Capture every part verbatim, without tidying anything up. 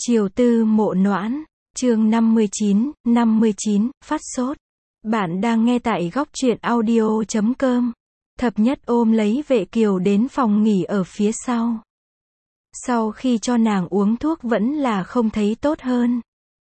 Chiều tư mộ noãn, chương năm mươi chín, năm mươi chín, phát sốt. Bạn đang nghe tại góc truyện audio chấm com. Thập nhất ôm lấy Vệ Kiều đến phòng nghỉ ở phía sau. Sau khi cho nàng uống thuốc vẫn là không thấy tốt hơn.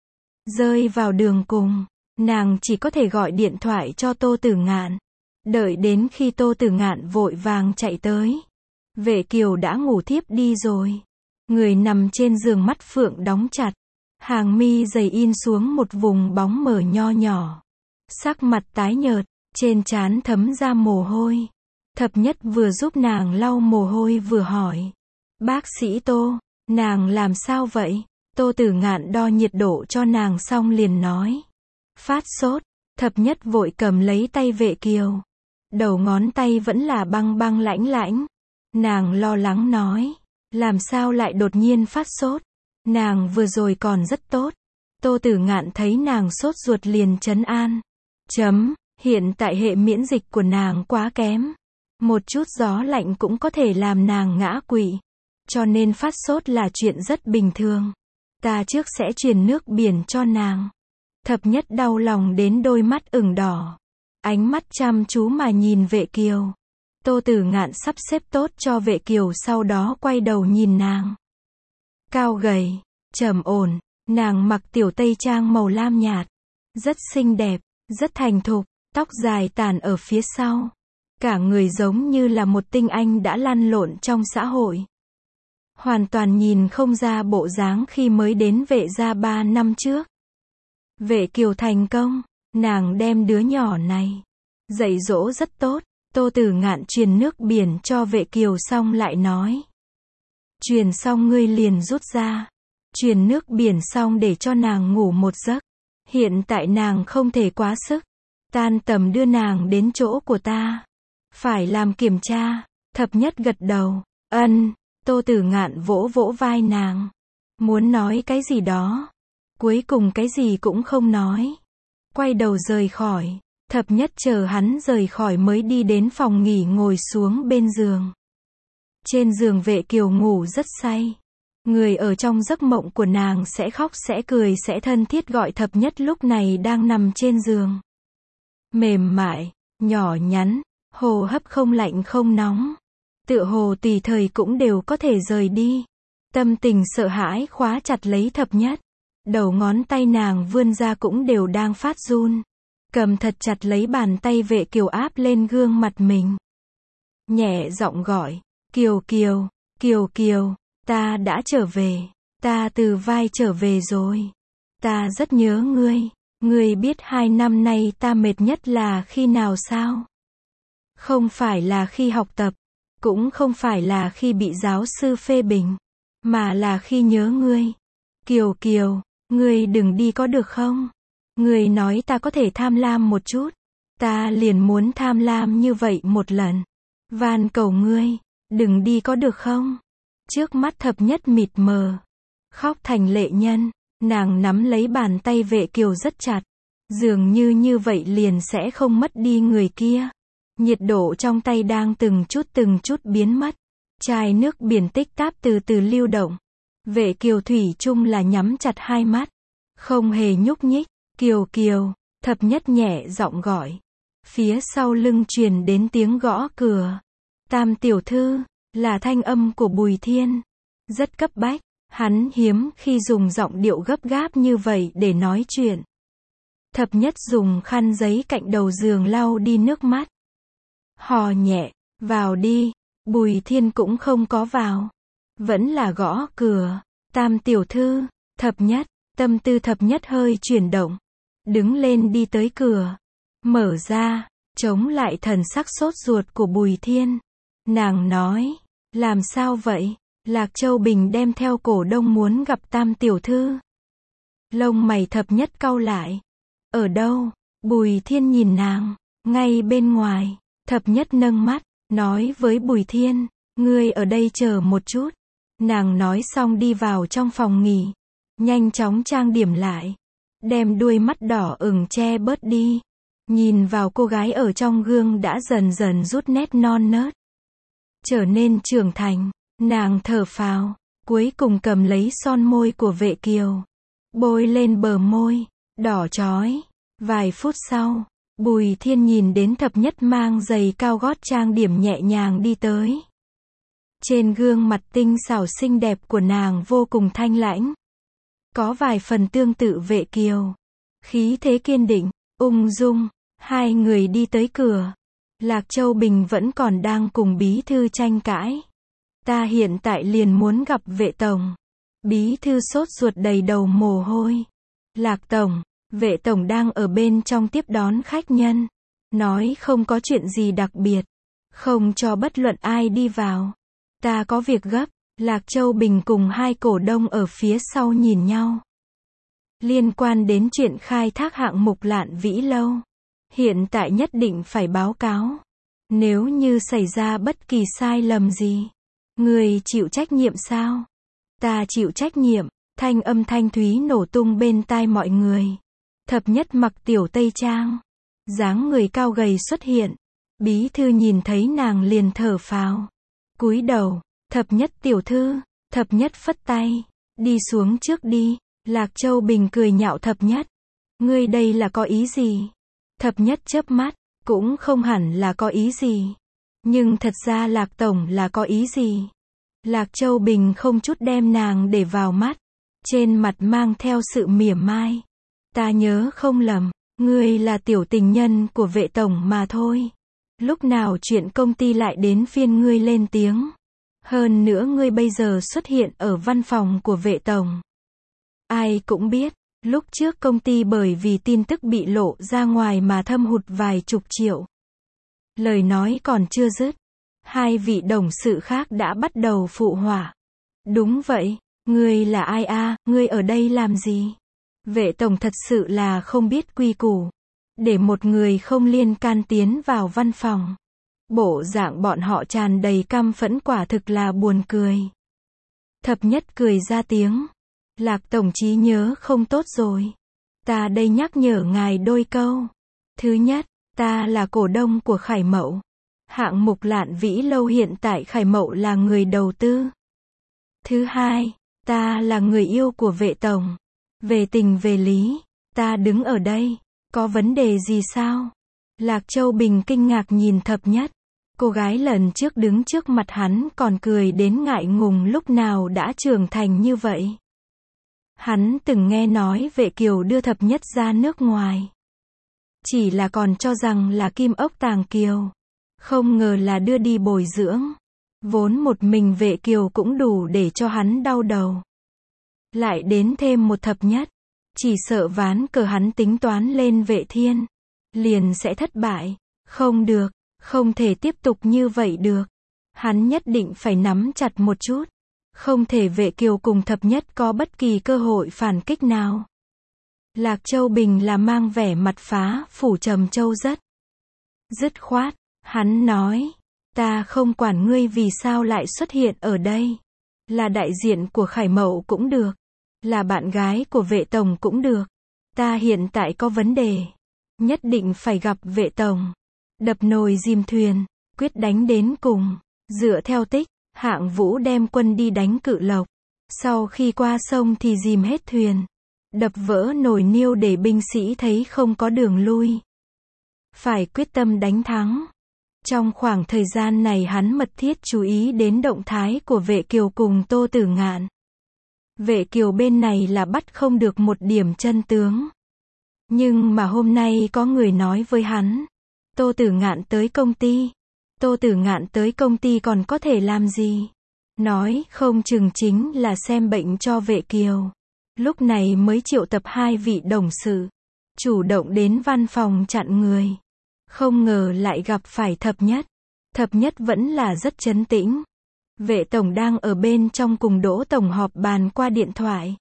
Rơi vào đường cùng, nàng chỉ có thể gọi điện thoại cho Tô Tử Ngạn. Đợi đến khi Tô Tử Ngạn vội vàng chạy tới, Vệ Kiều đã ngủ thiếp đi rồi. Người nằm trên giường, mắt phượng đóng chặt, hàng mi dày in xuống một vùng bóng mờ nho nhỏ. Sắc mặt tái nhợt, trên trán thấm ra mồ hôi. Thập nhất vừa giúp nàng lau mồ hôi vừa hỏi: "Bác sĩ Tô, nàng làm sao vậy?" Tô Tử Ngạn đo nhiệt độ cho nàng xong liền nói: "Phát sốt." Thập nhất vội cầm lấy tay Vệ Kiều. Đầu ngón tay vẫn là băng băng lãnh lãnh. Nàng lo lắng nói: "Làm sao lại đột nhiên phát sốt? Nàng vừa rồi còn rất tốt." Tô Tử Ngạn thấy nàng sốt ruột liền trấn an: Chấm, hiện tại hệ miễn dịch của nàng quá kém. Một chút gió lạnh cũng có thể làm nàng ngã quỵ. Cho nên phát sốt là chuyện rất bình thường. Ta trước sẽ truyền nước biển cho nàng." Thập nhất đau lòng đến đôi mắt ửng đỏ. Ánh mắt chăm chú mà nhìn Vệ Kiều. Tô Tử Ngạn sắp xếp tốt cho Vệ Kiều, sau đó quay đầu nhìn nàng. Cao gầy, trầm ổn, nàng mặc tiểu tây trang màu lam nhạt. Rất xinh đẹp, rất thành thục, tóc dài tản ở phía sau. Cả người giống như là một tinh anh đã lăn lộn trong xã hội. Hoàn toàn nhìn không ra bộ dáng khi mới đến Vệ gia ba năm trước. Vệ Kiều thành công, nàng đem đứa nhỏ này dạy dỗ rất tốt. Tô Tử Ngạn truyền nước biển cho Vệ Kiều xong lại nói: "Truyền xong ngươi liền rút ra. Truyền nước biển xong để cho nàng ngủ một giấc. Hiện tại nàng không thể quá sức. Tan tầm đưa nàng đến chỗ của ta. Phải làm kiểm tra." Thập nhất gật đầu, ân. Tô Tử Ngạn vỗ vỗ vai nàng. Muốn nói cái gì đó. Cuối cùng cái gì cũng không nói. Quay đầu rời khỏi. Thập nhất chờ hắn rời khỏi mới đi đến phòng nghỉ, ngồi xuống bên giường. Trên giường Vệ Kiều ngủ rất say. Người ở trong giấc mộng của nàng sẽ khóc sẽ cười sẽ thân thiết gọi thập nhất lúc này đang nằm trên giường. Mềm mại, nhỏ nhắn, hô hấp không lạnh không nóng. Tựa hồ tùy thời cũng đều có thể rời đi. Tâm tình sợ hãi khóa chặt lấy thập nhất. Đầu ngón tay nàng vươn ra cũng đều đang phát run. Cầm thật chặt lấy bàn tay Vệ Kiều áp lên gương mặt mình. Nhẹ giọng gọi: "Kiều Kiều, Kiều Kiều, ta đã trở về. Ta từ vai trở về rồi. Ta rất nhớ ngươi. Ngươi biết hai năm nay ta mệt nhất là khi nào sao? Không phải là khi học tập, cũng không phải là khi bị giáo sư phê bình, mà là khi nhớ ngươi. Kiều Kiều, ngươi đừng đi có được không? Ngươi nói ta có thể tham lam một chút. Ta liền muốn tham lam như vậy một lần. Van cầu ngươi, đừng đi có được không?" Trước mắt thập nhất mịt mờ, khóc thành lệ nhân. Nàng nắm lấy bàn tay Vệ Kiều rất chặt. Dường như như vậy liền sẽ không mất đi người kia. Nhiệt độ trong tay đang từng chút từng chút biến mất. Chai nước biển tích táp từ từ lưu động. Vệ Kiều thủy chung là nhắm chặt hai mắt, không hề nhúc nhích. "Kiều Kiều." Thập nhất nhẹ giọng gọi. Phía sau lưng truyền đến tiếng gõ cửa. "Tam tiểu thư." Là thanh âm của Bùi Thiên. Rất cấp bách. Hắn hiếm khi dùng giọng điệu gấp gáp như vậy để nói chuyện. Thập nhất dùng khăn giấy cạnh đầu giường lau đi nước mắt. Hò nhẹ: "Vào đi." Bùi Thiên cũng không có vào. Vẫn là gõ cửa. "Tam tiểu thư." Thập nhất, tâm tư thập nhất hơi chuyển động. Đứng lên đi tới cửa. Mở ra, chống lại thần sắc sốt ruột của Bùi Thiên. Nàng nói: "Làm sao vậy? Lạc Châu Bình đem theo cổ đông muốn gặp Tam tiểu thư." Lông mày thập nhất cau lại. "Ở đâu?" Bùi Thiên nhìn nàng. "Ngay bên ngoài." Thập nhất nâng mắt, nói với Bùi Thiên: "Ngươi ở đây chờ một chút." Nàng nói xong đi vào trong phòng nghỉ. Nhanh chóng trang điểm lại. Đem đuôi mắt đỏ ửng che bớt đi. Nhìn vào cô gái ở trong gương đã dần dần rút nét non nớt. Trở nên trưởng thành. Nàng thở phào. cuối cùng cầm lấy son môi của Vệ Kiều, bôi lên bờ môi, đỏ chói. Vài phút sau, Bùi Thiên nhìn đến Thập Nhất mang giày cao gót trang điểm nhẹ nhàng đi tới. Trên gương mặt tinh xảo xinh đẹp của nàng vô cùng thanh lãnh, có vài phần tương tự Vệ Kiều. Khí thế kiên định, ung dung. Hai người đi tới cửa. Lạc Châu Bình vẫn còn đang cùng bí thư tranh cãi. Ta hiện tại liền muốn gặp Vệ tổng. Bí thư sốt ruột đầy đầu mồ hôi. Lạc tổng, Vệ tổng đang ở bên trong tiếp đón khách nhân. Nói không có chuyện gì đặc biệt. Không cho bất luận ai đi vào. Ta có việc gấp. Lạc Châu Bình cùng hai cổ đông ở phía sau nhìn nhau. Liên quan đến chuyện khai thác hạng mục Lạn Vĩ Lâu. Hiện tại nhất định phải báo cáo. Nếu như xảy ra bất kỳ sai lầm gì, người chịu trách nhiệm sao? Ta chịu trách nhiệm. Thanh âm thanh thúy nổ tung bên tai mọi người. Thập Nhất mặc tiểu tây trang, dáng người cao gầy xuất hiện. Bí thư nhìn thấy nàng liền thở phào, cúi đầu. Thập Nhất tiểu thư. Thập Nhất phất tay, đi xuống trước đi. Lạc Châu Bình cười nhạo Thập Nhất. Ngươi đây là có ý gì? Thập Nhất chớp mắt, cũng không hẳn là có ý gì. Nhưng thật ra Lạc tổng là có ý gì? Lạc Châu Bình không chút đem nàng để vào mắt, trên mặt mang theo sự mỉa mai. Ta nhớ không lầm, ngươi là tiểu tình nhân của Vệ tổng mà thôi. Lúc nào chuyện công ty lại đến phiên ngươi lên tiếng? Hơn nữa ngươi bây giờ xuất hiện ở văn phòng của Vệ tổng. Ai cũng biết, lúc trước công ty bởi vì tin tức bị lộ ra ngoài mà thâm hụt vài chục triệu. Lời nói còn chưa dứt, hai vị đồng sự khác đã bắt đầu phụ họa. Đúng vậy, ngươi là ai a, ngươi ở đây làm gì? Vệ tổng thật sự là không biết quy củ. Để một người không liên can tiến vào văn phòng. Bộ dạng bọn họ tràn đầy căm phẫn quả thực là buồn cười. Thập Nhất cười ra tiếng. Lạc tổng trí nhớ không tốt rồi. Ta đây nhắc nhở ngài đôi câu. Thứ nhất, ta là cổ đông của Khải Mậu. Hạng mục Lạn Vĩ Lâu hiện tại Khải Mậu là người đầu tư. Thứ hai, ta là người yêu của Vệ tổng. Về tình về lý, ta đứng ở đây, có vấn đề gì sao? Lạc Châu Bình kinh ngạc nhìn Thập Nhất. Cô gái lần trước đứng trước mặt hắn còn cười đến ngại ngùng lúc nào đã trưởng thành như vậy. Hắn từng nghe nói Vệ Kiều đưa Thập Nhất ra nước ngoài. Chỉ là còn cho rằng là kim ốc tàng kiều. Không ngờ là đưa đi bồi dưỡng. Vốn một mình Vệ Kiều cũng đủ để cho hắn đau đầu. Lại đến thêm một Thập Nhất. Chỉ sợ ván cờ hắn tính toán lên Vệ Thiên. Liền sẽ thất bại. Không được, không thể tiếp tục như vậy được. Hắn nhất định phải nắm chặt một chút. Không thể Vệ Kiều cùng Thập Nhất có bất kỳ cơ hội phản kích nào. Lạc Châu Bình là mang vẻ mặt phá phủ trầm châu rất dứt khoát. Hắn nói, ta không quản ngươi vì sao lại xuất hiện ở đây. Là đại diện của Khải Mậu cũng được. Là bạn gái của Vệ tổng cũng được. Ta hiện tại có vấn đề. Nhất định phải gặp Vệ tổng. Đập nồi dìm thuyền. Quyết đánh đến cùng. Dựa theo tích, Hạng Vũ đem quân đi đánh Cự Lộc. Sau khi qua sông thì dìm hết thuyền. Đập vỡ nồi niêu để binh sĩ thấy không có đường lui. Phải quyết tâm đánh thắng. Trong khoảng thời gian này hắn mật thiết chú ý đến động thái của Vệ Kiều cùng Tô Tử Ngạn. Vệ Kiều bên này là bắt không được một điểm chân tướng. Nhưng mà hôm nay có người nói với hắn. Tô Tử Ngạn tới công ty. Tô Tử Ngạn tới công ty còn có thể làm gì? Nói không chừng chính là xem bệnh cho Vệ Kiều. Lúc này mới triệu tập hai vị đồng sự. Chủ động đến văn phòng chặn người. Không ngờ lại gặp phải Thập Nhất. Thập Nhất vẫn là rất trấn tĩnh. Vệ tổng đang ở bên trong cùng Đỗ tổng họp bàn qua điện thoại.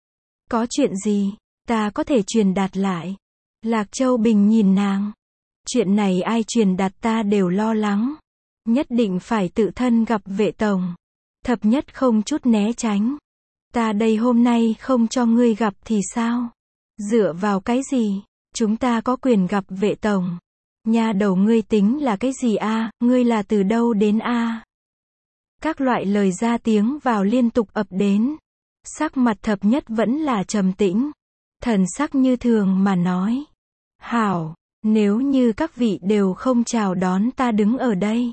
Có chuyện gì, ta có thể truyền đạt lại. Lạc Châu Bình nhìn nàng. Chuyện này ai truyền đạt ta đều lo lắng. Nhất định phải tự thân gặp Vệ tổng. Thập Nhất không chút né tránh. Ta đây hôm nay không cho ngươi gặp thì sao? Dựa vào cái gì? Chúng ta có quyền gặp Vệ tổng. Nha đầu ngươi tính là cái gì a? Ngươi là từ đâu đến a? Các loại lời ra tiếng vào liên tục ập đến. Sắc mặt thập nhất vẫn là trầm tĩnh. Thần sắc như thường mà nói. Hảo, nếu như các vị đều không chào đón ta đứng ở đây.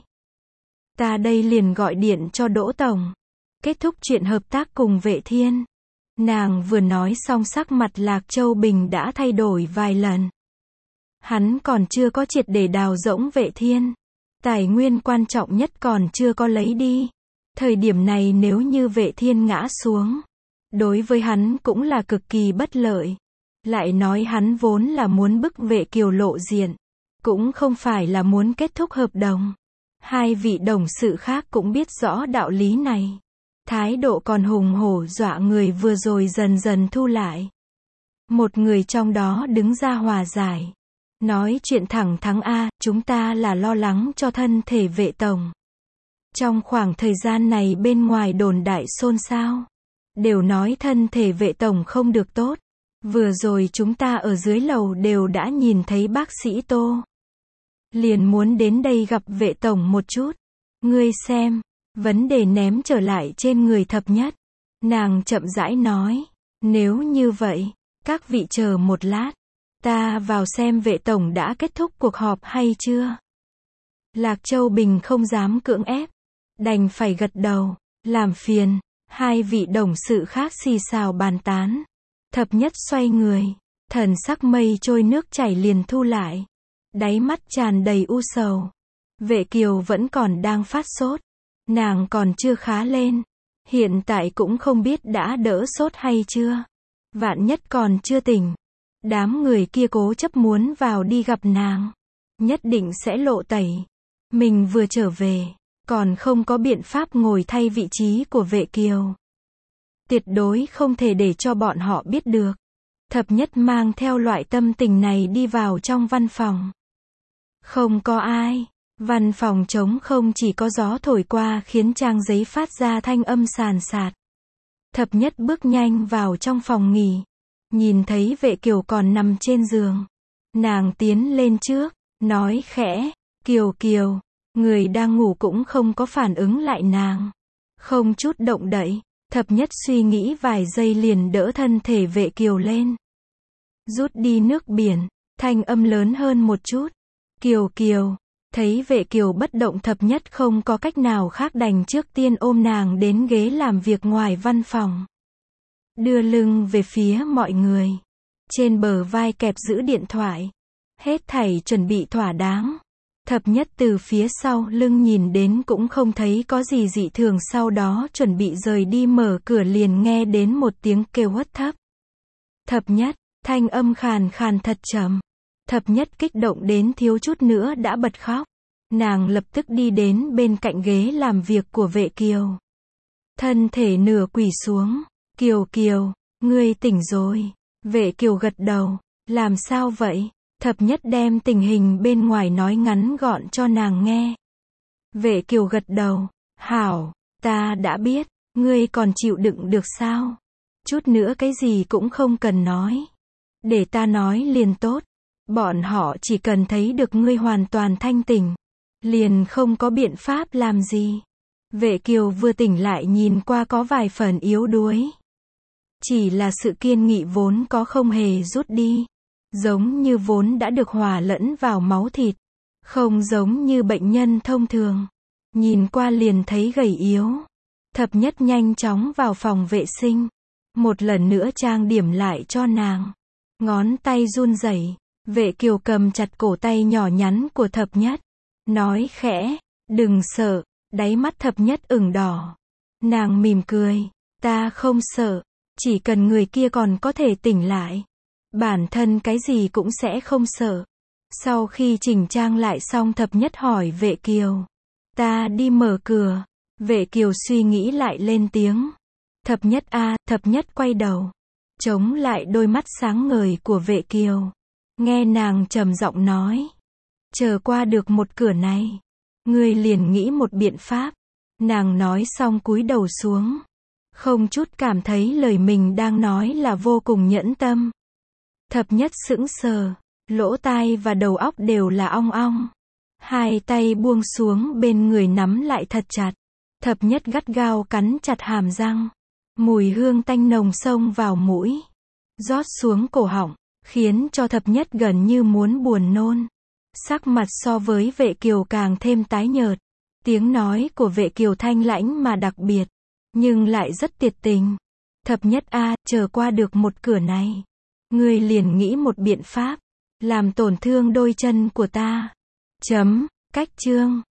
Ta đây liền gọi điện cho Đỗ Tổng. Kết thúc chuyện hợp tác cùng Vệ Thiên. Nàng vừa nói xong sắc mặt Lạc Châu Bình đã thay đổi vài lần. Hắn còn chưa có triệt để đào rỗng Vệ Thiên. Tài nguyên quan trọng nhất còn chưa có lấy đi. Thời điểm này nếu như Vệ Thiên ngã xuống, đối với hắn cũng là cực kỳ bất lợi. Lại nói hắn vốn là muốn bức Vệ Kiều lộ diện, cũng không phải là muốn kết thúc hợp đồng. Hai vị đồng sự khác cũng biết rõ đạo lý này. Thái độ còn hùng hổ dọa người vừa rồi dần dần thu lại. Một người trong đó đứng ra hòa giải. Nói chuyện thẳng thắn a, chúng ta là lo lắng cho thân thể Vệ tổng. Trong khoảng thời gian này bên ngoài đồn đại xôn xao. Đều nói thân thể Vệ tổng không được tốt. Vừa rồi chúng ta ở dưới lầu đều đã nhìn thấy bác sĩ Tô. Liền muốn đến đây gặp Vệ tổng một chút. Ngươi xem, vấn đề ném trở lại trên người thập nhất. Nàng chậm rãi nói, nếu như vậy, các vị chờ một lát. Ta vào xem Vệ tổng đã kết thúc cuộc họp hay chưa. Lạc Châu Bình không dám cưỡng ép. Đành phải gật đầu, làm phiền. Hai vị đồng sự khác xì xào bàn tán. Thập nhất xoay người, thần sắc mây trôi nước chảy liền thu lại. Đáy mắt tràn đầy u sầu. Vệ Kiều vẫn còn đang phát sốt. Nàng còn chưa khá lên. Hiện tại cũng không biết đã đỡ sốt hay chưa. Vạn nhất còn chưa tỉnh. Đám người kia cố chấp muốn vào đi gặp nàng. Nhất định sẽ lộ tẩy. Mình vừa trở về, còn không có biện pháp ngồi thay vị trí của Vệ Kiều. Tuyệt đối không thể để cho bọn họ biết được. Thập nhất mang theo loại tâm tình này đi vào trong văn phòng. Không có ai. Văn phòng trống không, chỉ có gió thổi qua khiến trang giấy phát ra thanh âm sàn sạt. Thập nhất bước nhanh vào trong phòng nghỉ. Nhìn thấy Vệ Kiều còn nằm trên giường. Nàng tiến lên trước, nói khẽ, Kiều Kiều. Người đang ngủ cũng không có phản ứng lại nàng. Không chút động đậy. Thập nhất suy nghĩ vài giây liền đỡ thân thể Vệ Kiều lên. Rút đi nước biển, thanh âm lớn hơn một chút. Kiều Kiều. Thấy Vệ Kiều bất động, thập nhất không có cách nào khác đành trước tiên ôm nàng đến ghế làm việc ngoài văn phòng. Đưa lưng về phía mọi người. Trên bờ vai kẹp giữ điện thoại. Hết thảy chuẩn bị thỏa đáng. Thập nhất từ phía sau lưng nhìn đến cũng không thấy có gì dị thường, sau đó chuẩn bị rời đi mở cửa liền nghe đến một tiếng kêu hất thấp. Thập nhất, thanh âm khàn khàn thật trầm. Thập nhất kích động đến thiếu chút nữa đã bật khóc. Nàng lập tức đi đến bên cạnh ghế làm việc của Vệ Kiều. Thân thể nửa quỳ xuống. Kiều Kiều, ngươi tỉnh rồi. Vệ Kiều gật đầu. Làm sao vậy? Thập nhất đem tình hình bên ngoài nói ngắn gọn cho nàng nghe. Vệ Kiều gật đầu. Hảo, ta đã biết. Ngươi còn chịu đựng được sao? Chút nữa cái gì cũng không cần nói. Để ta nói liền tốt. Bọn họ chỉ cần thấy được ngươi hoàn toàn thanh tỉnh. Liền không có biện pháp làm gì. Vệ Kiều vừa tỉnh lại nhìn qua có vài phần yếu đuối. Chỉ là sự kiên nghị vốn có không hề rút đi. Giống như vốn đã được hòa lẫn vào máu thịt. Không giống như bệnh nhân thông thường. Nhìn qua liền thấy gầy yếu. Thập nhất nhanh chóng vào phòng vệ sinh. Một lần nữa trang điểm lại cho nàng. Ngón tay run rẩy. Vệ Kiều cầm chặt cổ tay nhỏ nhắn của thập nhất. Nói khẽ, đừng sợ. Đáy mắt thập nhất ửng đỏ. Nàng mỉm cười. Ta không sợ. Chỉ cần người kia còn có thể tỉnh lại. Bản thân cái gì cũng sẽ không sợ. Sau khi chỉnh trang lại xong, thập nhất hỏi Vệ Kiều. Ta đi mở cửa. Vệ Kiều suy nghĩ lại lên tiếng. Thập nhất a, thập nhất quay đầu. Chống lại đôi mắt sáng ngời của Vệ Kiều. Nghe nàng trầm giọng nói. Chờ qua được một cửa này. Ngươi liền nghĩ một biện pháp. Nàng nói xong cúi đầu xuống. Không chút cảm thấy lời mình đang nói là vô cùng nhẫn tâm. Thập nhất sững sờ. Lỗ tai và đầu óc đều là ong ong. Hai tay buông xuống bên người nắm lại thật chặt. Thập nhất gắt gao cắn chặt hàm răng. Mùi hương tanh nồng xông vào mũi, rót xuống cổ họng, khiến cho thập nhất gần như muốn buồn nôn. Sắc mặt so với Vệ Kiều càng thêm tái nhợt. Tiếng nói của Vệ Kiều thanh lãnh mà đặc biệt, nhưng lại rất tuyệt tình. Thập nhất a, chờ qua được một cửa này, ngươi liền nghĩ một biện pháp, làm tổn thương đôi chân của ta. Chấm, cách chương.